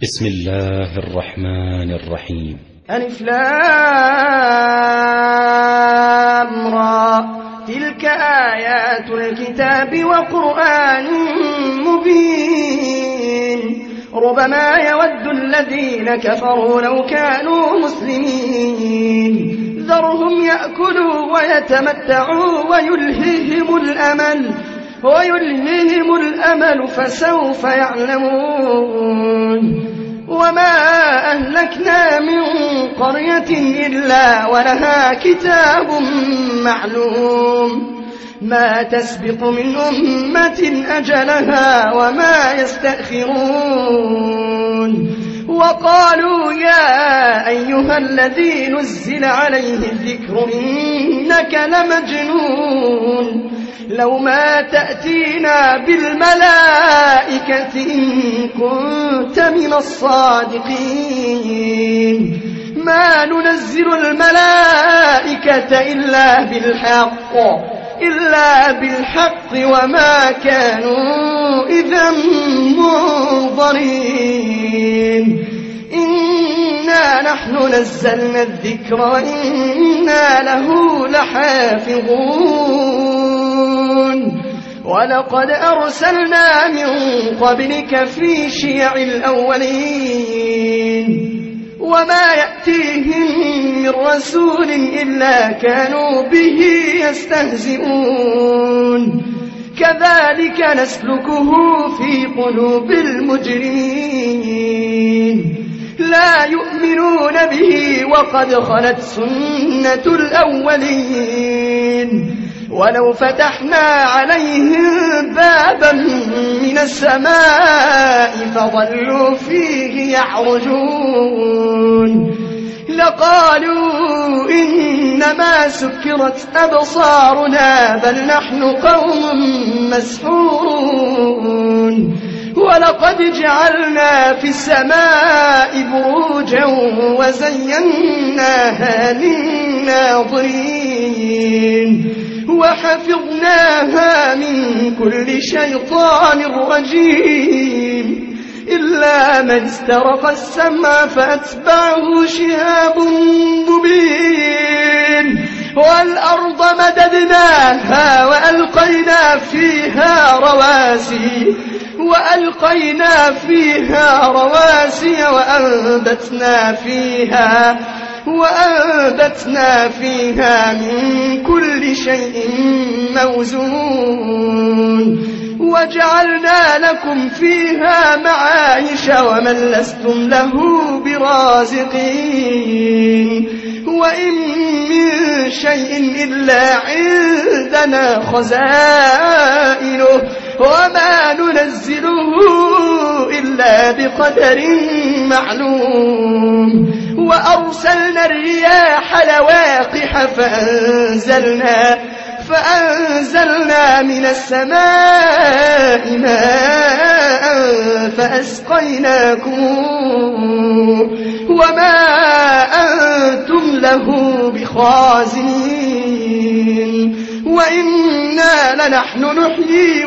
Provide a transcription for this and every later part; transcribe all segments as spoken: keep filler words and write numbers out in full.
بسم الله الرحمن الرحيم. ألف لام را تلك آيات الكتاب وقرآن مبين ربما يود الذين كفروا لو كانوا مسلمين ذرهم يأكلوا ويتمتعوا ويلههم الأمل ويلههم الأمل فسوف يعلمون وما أهلكنا من قرية إلا ولها كتاب معلوم ما تسبق من أمة أجلها وما يستأخرون وقالوا يا أيها الذي نزل عليه الذكر إنك لمجنون لو ما تأتينا بالملائكة إن كنت من الصادقين ما ننزل الملائكة إلا بالحق إلا بالحق وما كانوا إذا منظرين إنا نحن نزلنا الذكر وإنا له لحافظون ولقد أرسلنا من قبلك في شيع الأولين وما يأتيهم من رسول إلا كانوا به يستهزئون كذلك نسلكه في قلوب المجرمين لا يؤمنون به وقد خلت سنة الأولين ولو فتحنا عليهم بابا من السماء فظلوا فيه يعرجون لقالوا إنما سكرت أبصارنا بل نحن قوم مسحورون ولقد جعلنا في السماء بروجا وزيناها للناظرين وحفظناها من كل شيطان رجيم إلا من استرق السمع فأتبعه شهاب مبين والأرض مددناها وألقينا فيها رواسي وألقينا فيها رواسي وأنبتنا فيها وأنبتنا فيها من كل شيء موزون وجعلنا لكم فيها معايش ومن لستم له برازقين وإن من شيء إلا عندنا خزائنه وما ننزله إلا بقدر معلوم وأرسلنا الرياح لواقح فأنزلنا فأنزلنا من السماء ماء فأسقيناكم وما أنتم له بخازنين وإنا لنحن نحيي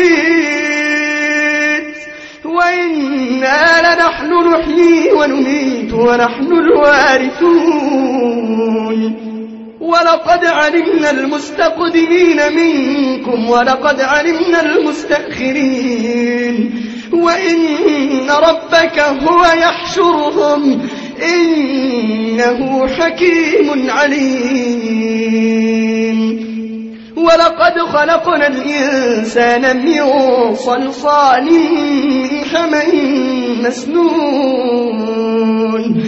ونميت وإنا لنحن نحيي ونميت ونحن الوارثون ولقد علمنا المستقدمين منكم ولقد علمنا المستأخرين وإن ربك هو يحشرهم إنه حكيم عليم ولقد خلقنا الإنسان من صلصال من حمأ مسنون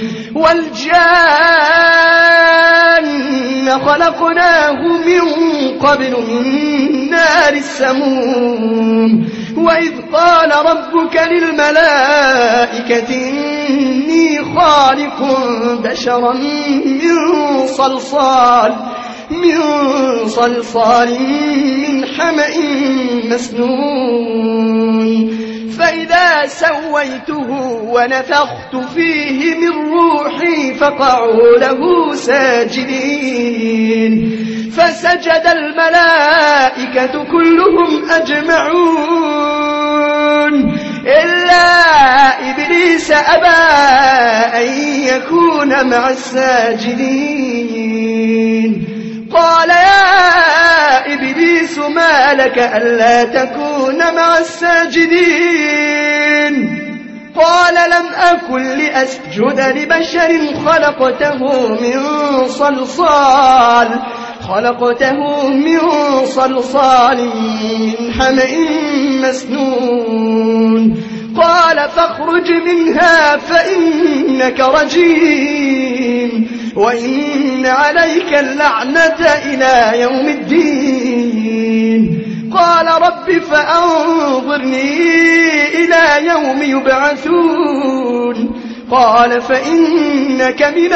والجان خلقناه من قبل من نار السموم وإذ قال ربك للملائكة إني خالق بشرا من صلصال من صلصال من حمأ مسنون فإذا سويته ونفخت فيه من روحي فقعوا له ساجدين فسجد الملائكة كلهم أجمعون إلا إبليس أبى أن يكون مع الساجدين قال يا إبليس ما لك ألا تكون مع الساجدين قال لم أكن لأسجد لبشر خلقته من صلصال خلقته من صلصال من حمأ مسنون قال فاخرج منها فإنك رجيم وإن عليك اللعنة إلى يوم الدين قال رب فأنظرني إلى يوم يبعثون قال فإنك من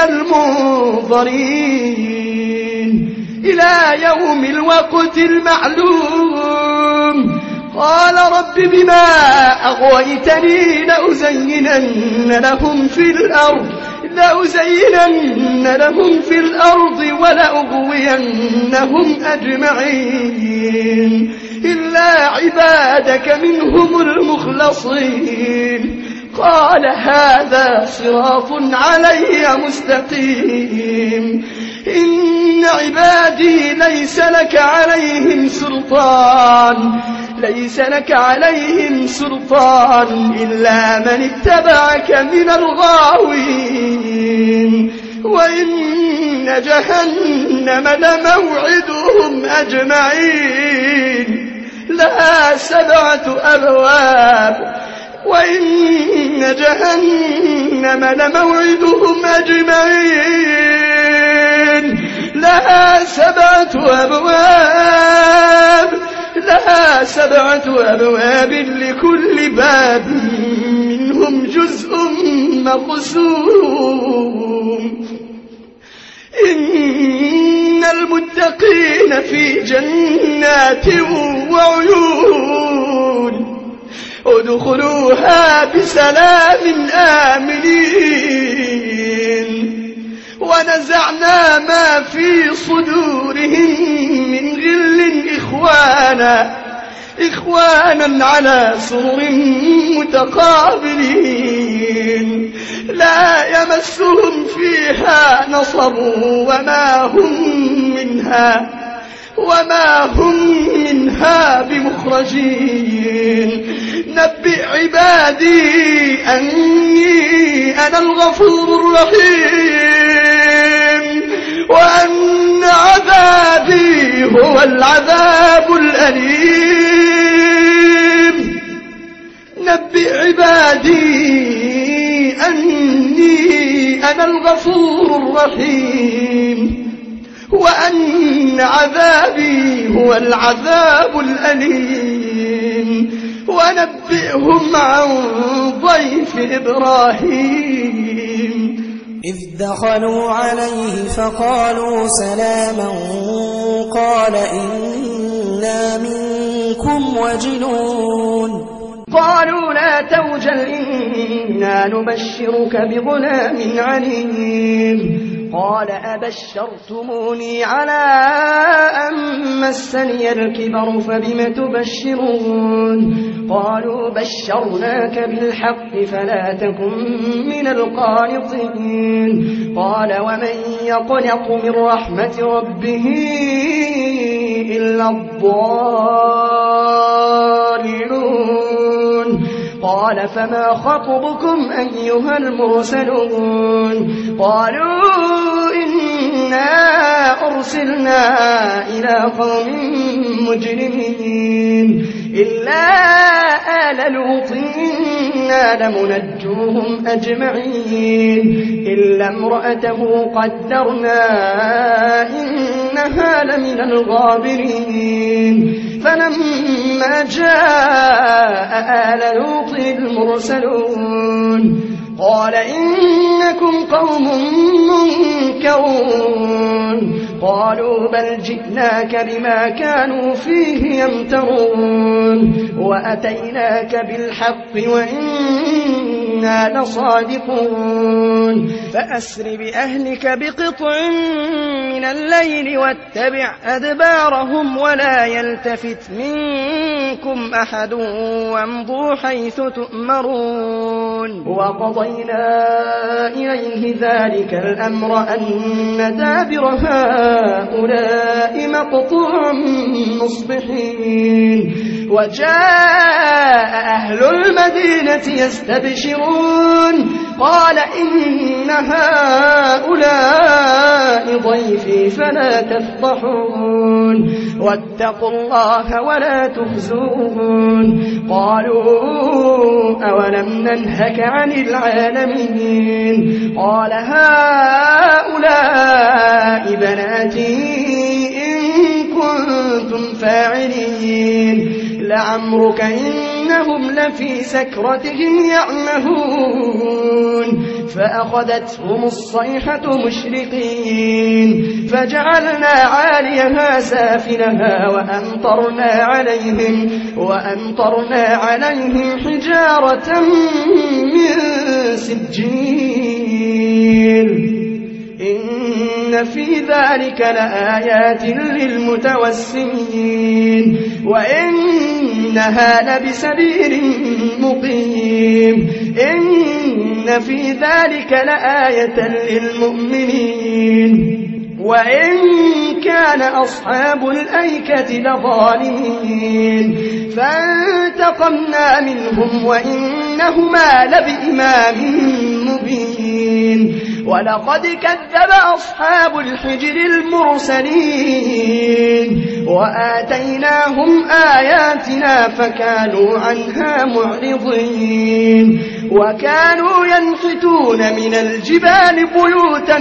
المنظرين إلى يوم الوقت المعلوم قال رب بما أغويتني لأزينن لهم في الأرض لأزينن لهم في الأرض ولأغوينهم أجمعين إلا عبادك منهم المخلصين قال هذا صراط علي مستقيم إن عبادي ليس لك عليهم سلطان ليس لك عليهم سلطان إلا من اتبعك من الغاوين وإن جهنم لموعدهم أجمعين لها سبعة أبواب وإن جهنم لموعدهم أجمعين لها سبعة أبواب لها سبعة أبواب لكل باب منهم جزء مقسوم إن المتقين في جنات وعيون ادخلوها بسلام آمنين ونزعنا ما في صدورهم من غل إخوانا إخوانا على سرر متقابلين لا يمسهم فيها نصب وما هم منها وما هم منها بمخرجين نبئ عبادي أني أنا الغفور الرحيم وأن عذابي هو العذاب الأليم نبئ عبادي أني أنا الغفور الرحيم وأن عذابي هو العذاب الأليم ونبئهم عن ضيف إبراهيم إذ دخلوا عليه فقالوا سلاما قال إنا منكم وجلون قالوا لا توجل إنا نبشرك بغلام عليم قال أبشرتموني على أن مسني الكبر فبم تبشرون قالوا بشرناك بالحق فلا تكن من القانطين قال ومن يقنط من رحمة ربه إلا الضالون قال فما خطبكم أيها المرسلون قالوا إنا أرسلنا إلى قوم مجرمين إلا آل لوط إنا لمنجوهم أجمعين إلا امرأته قدرنا إنها لمن الغابرين فلما جاء آل لوط المرسلون قال إنكم قوم منكرون قالوا بل جئناك بما كانوا فيه يمترون وأتيناك بالحق وإنا إنا لصادقون فأسر بأهلك بقطع من الليل واتبع أدبارهم ولا يلتفت منكم أحد وامضوا حيث تؤمرون وقضينا إليه ذلك الأمر أن دابر هؤلاء مقطوع مصبحين وجاء أهل المدينة يستبشرون قال إن هؤلاء ضيفي فلا تفضحون واتقوا الله ولا تخزون قالوا أولم ننهك عن العالمين قال هؤلاء بناتي إن كنتم فاعلين لعمرك إنهم لفي سكرتهم يعمهون فأخذتهم الصيحة مشرقين فجعلنا عاليها سافلها وأمطرنا عليهم وأمطرنا عليهم حجارة من سجيل إن في ذلك لآيات للمتوسمين وإنها لبسبيل مقيم إن في ذلك لآية للمؤمنين وإن كان أصحاب الأيكة لظالمين فانتقمنا منهم وإنهما لبإمام مبين ولقد كذب أصحاب الحجر المرسلين وآتيناهم آياتنا فكانوا عنها معرضين وكانوا ينحتون من الجبال بيوتا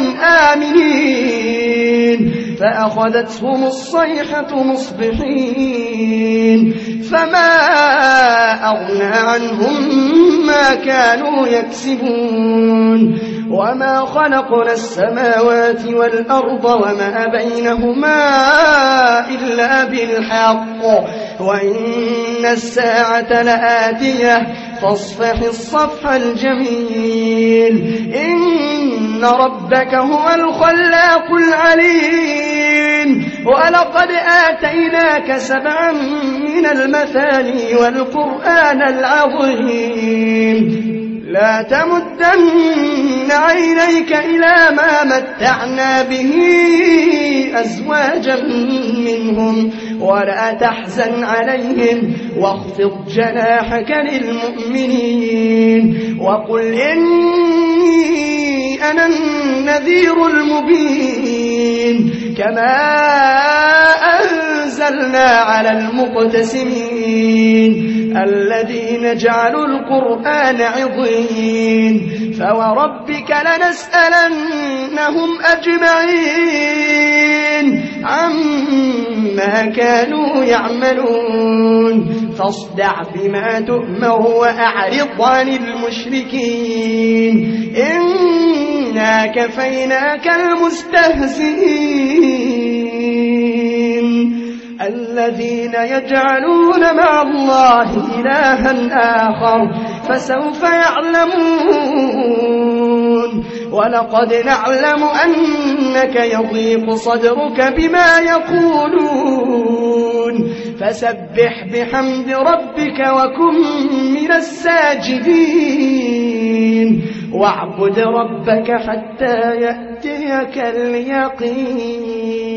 آمنين فأخذتهم الصيحة مصبحين فما أغنى عنهم ما كانوا يكسبون وما خلقنا السماوات والأرض وما بينهما إلا بالحق وإن الساعة لآتية فاصفح الصفح الجميل إن ربك هو الخلاق العليم ولقد آتيناك سبعا من المثاني والقرآن العظيم لا تمدن عينيك إلى ما متعنا به أزواجا منهم ولا تحزن عليهم واخفض جناحك للمؤمنين وقل إني أنا النذير المبين كما أنزلنا على المقتسمين الذين جعلوا القرآن عضين فوربك لنسألنهم أجمعين عما كانوا يعملون فاصدع بما تؤمر وأعرض عن المشركين إنا كفيناك المستهزئين الذين يجعلون مع الله إلها آخر فسوف يعلمون ولقد نعلم أنك يضيق صدرك بما يقولون فسبح بحمد ربك وكن من الساجدين واعبد ربك حتى يأتيك اليقين.